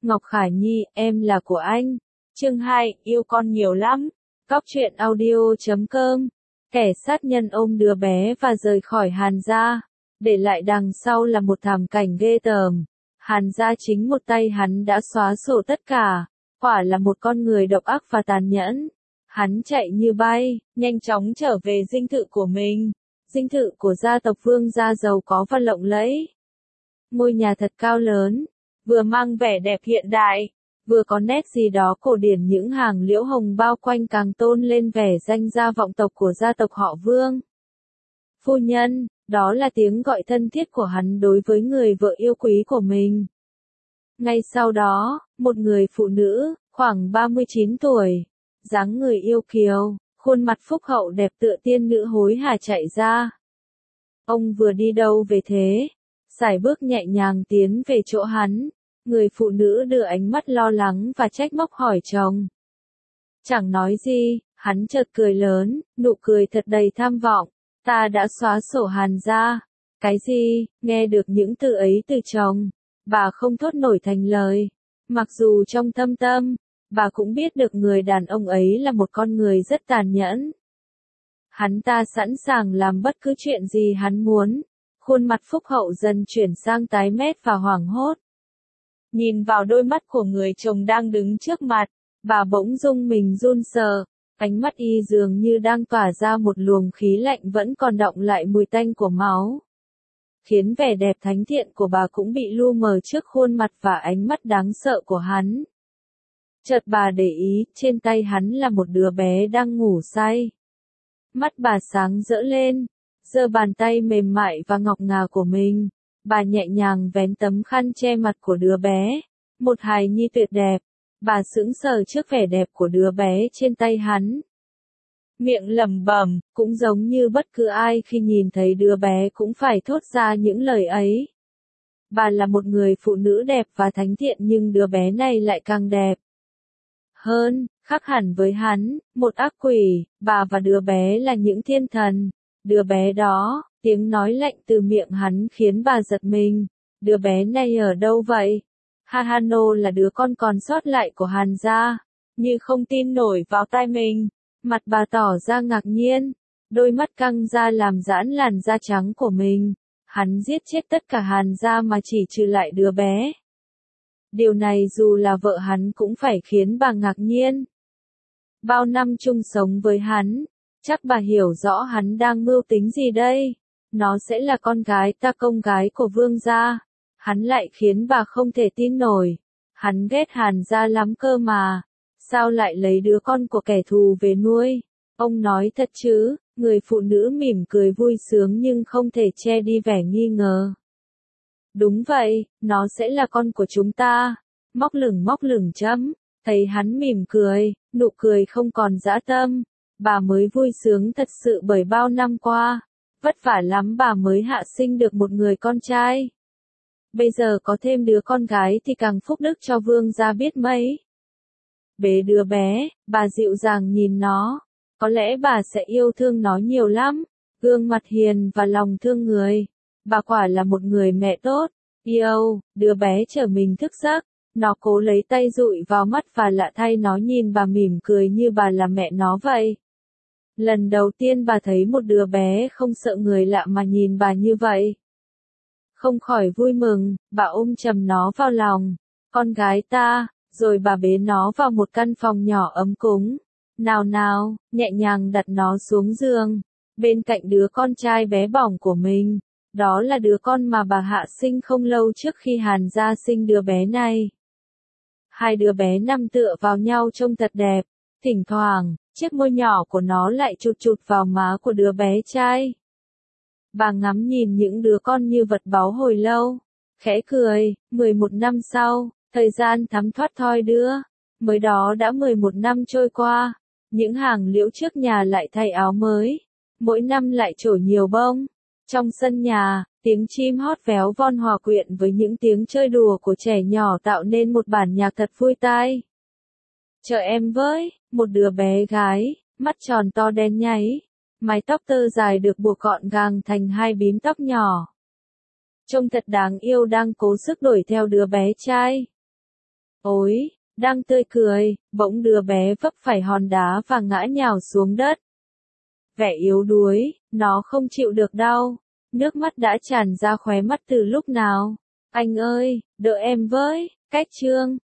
Ngọc Khải Nhi, em là của anh. Chương 2, yêu con nhiều lắm. Cóc truyện audio.com. Kẻ sát nhân ôm đứa bé và rời khỏi Hàn gia, để lại đằng sau là một thảm cảnh ghê tởm. Hàn gia chính một tay hắn đã xóa sổ tất cả, quả là một con người độc ác và tàn nhẫn. Hắn chạy như bay, nhanh chóng trở về dinh thự của mình. Dinh thự của gia tộc Vương gia giàu có và lộng lẫy. Ngôi nhà thật cao lớn, vừa mang vẻ đẹp hiện đại, vừa có nét gì đó cổ điển, những hàng liễu hồng bao quanh càng tôn lên vẻ danh gia vọng tộc của gia tộc họ Vương. Phu nhân, đó là tiếng gọi thân thiết của hắn đối với người vợ yêu quý của mình. Ngay sau đó, một người phụ nữ, khoảng 39 tuổi, dáng người yêu kiều, khuôn mặt phúc hậu đẹp tựa tiên nữ hối hả chạy ra. Ông vừa đi đâu về thế? Sải bước nhẹ nhàng tiến về chỗ hắn. Người phụ nữ đưa ánh mắt lo lắng và trách móc hỏi chồng. Chẳng nói gì, hắn chợt cười lớn, nụ cười thật đầy tham vọng. Ta đã xóa sổ Hàn gia. Cái gì? Nghe được những từ ấy từ chồng, bà không thốt nổi thành lời. Mặc dù trong thâm tâm, bà cũng biết được người đàn ông ấy là một con người rất tàn nhẫn. Hắn ta sẵn sàng làm bất cứ chuyện gì hắn muốn. Khuôn mặt phúc hậu dần chuyển sang tái mét và hoảng hốt. Nhìn vào đôi mắt của người chồng đang đứng trước mặt, bà bỗng rung mình run sợ, ánh mắt y dường như đang tỏa ra một luồng khí lạnh vẫn còn đọng lại mùi tanh của máu. Khiến vẻ đẹp thánh thiện của bà cũng bị lu mờ trước khuôn mặt và ánh mắt đáng sợ của hắn. Chợt bà để ý, trên tay hắn là một đứa bé đang ngủ say. Mắt bà sáng rỡ lên, giơ bàn tay mềm mại và ngọc ngà của mình. Bà nhẹ nhàng vén tấm khăn che mặt của đứa bé. Một hài nhi tuyệt đẹp. Bà sững sờ trước vẻ đẹp của đứa bé trên tay hắn. Miệng lẩm bẩm, cũng giống như bất cứ ai khi nhìn thấy đứa bé cũng phải thốt ra những lời ấy. Bà là một người phụ nữ đẹp và thánh thiện, nhưng đứa bé này lại càng đẹp hơn, khác hẳn với hắn, một ác quỷ. Bà và đứa bé là những thiên thần. Đứa bé đó, tiếng nói lạnh từ miệng hắn khiến bà giật mình. Đứa bé này ở đâu vậy? Hahano là đứa con còn sót lại của Hàn gia. Như không tin nổi vào tai mình. Mặt bà tỏ ra ngạc nhiên. Đôi mắt căng ra làm giãn làn da trắng của mình. Hắn giết chết tất cả Hàn gia mà chỉ trừ lại đứa bé. Điều này dù là vợ hắn cũng phải khiến bà ngạc nhiên. Bao năm chung sống với hắn, chắc bà hiểu rõ hắn đang mưu tính gì đây. Nó sẽ là con gái ta, công gái của Vương gia. Hắn lại khiến bà không thể tin nổi. Hắn ghét Hàn gia lắm cơ mà. Sao lại lấy đứa con của kẻ thù về nuôi? Ông nói thật chứ? Người phụ nữ mỉm cười vui sướng nhưng không thể che đi vẻ nghi ngờ. Đúng vậy, nó sẽ là con của chúng ta. Móc lửng chấm. Thấy hắn mỉm cười, nụ cười không còn dã tâm. Bà mới vui sướng thật sự, bởi bao năm qua, vất vả lắm bà mới hạ sinh được một người con trai. Bây giờ có thêm đứa con gái thì càng phúc đức cho Vương gia biết mấy. Bế đứa bé, bà dịu dàng nhìn nó. Có lẽ bà sẽ yêu thương nó nhiều lắm. Gương mặt hiền và lòng thương người. Bà quả là một người mẹ tốt. Yêu, đứa bé trở mình thức giấc. Nó cố lấy tay dụi vào mắt và lạ thay nó nhìn bà mỉm cười như bà là mẹ nó vậy. Lần đầu tiên bà thấy một đứa bé không sợ người lạ mà nhìn bà như vậy. Không khỏi vui mừng, bà ôm chầm nó vào lòng. Con gái ta, rồi bà bế nó vào một căn phòng nhỏ ấm cúng. Nào, nhẹ nhàng đặt nó xuống giường, bên cạnh đứa con trai bé bỏng của mình. Đó là đứa con mà bà hạ sinh không lâu trước khi Hàn gia sinh đứa bé này. Hai đứa bé nằm tựa vào nhau trông thật đẹp. Thỉnh thoảng, chiếc môi nhỏ của nó lại chụt vào má của đứa bé trai. Bà ngắm nhìn những đứa con như vật báu hồi lâu, khẽ cười. 11 năm sau, thời gian thấm thoát thoi đưa. Mới đó đã 11 năm trôi qua. Những hàng liễu trước nhà lại thay áo mới. Mỗi năm lại trổ nhiều bông. Trong sân nhà, tiếng chim hót véo von hòa quyện với những tiếng chơi đùa của trẻ nhỏ tạo nên một bản nhạc thật vui tai. Chờ em với, một đứa bé gái, mắt tròn to đen nháy, mái tóc tơ dài được buộc gọn gàng thành hai bím tóc nhỏ. Trông thật đáng yêu, đang cố sức đuổi theo đứa bé trai. Ôi, đang tươi cười, bỗng đứa bé vấp phải hòn đá và ngã nhào xuống đất. Vẻ yếu đuối, nó không chịu được đau. Nước mắt đã tràn ra khóe mắt từ lúc nào. Anh ơi, đỡ em với, Cách Trương.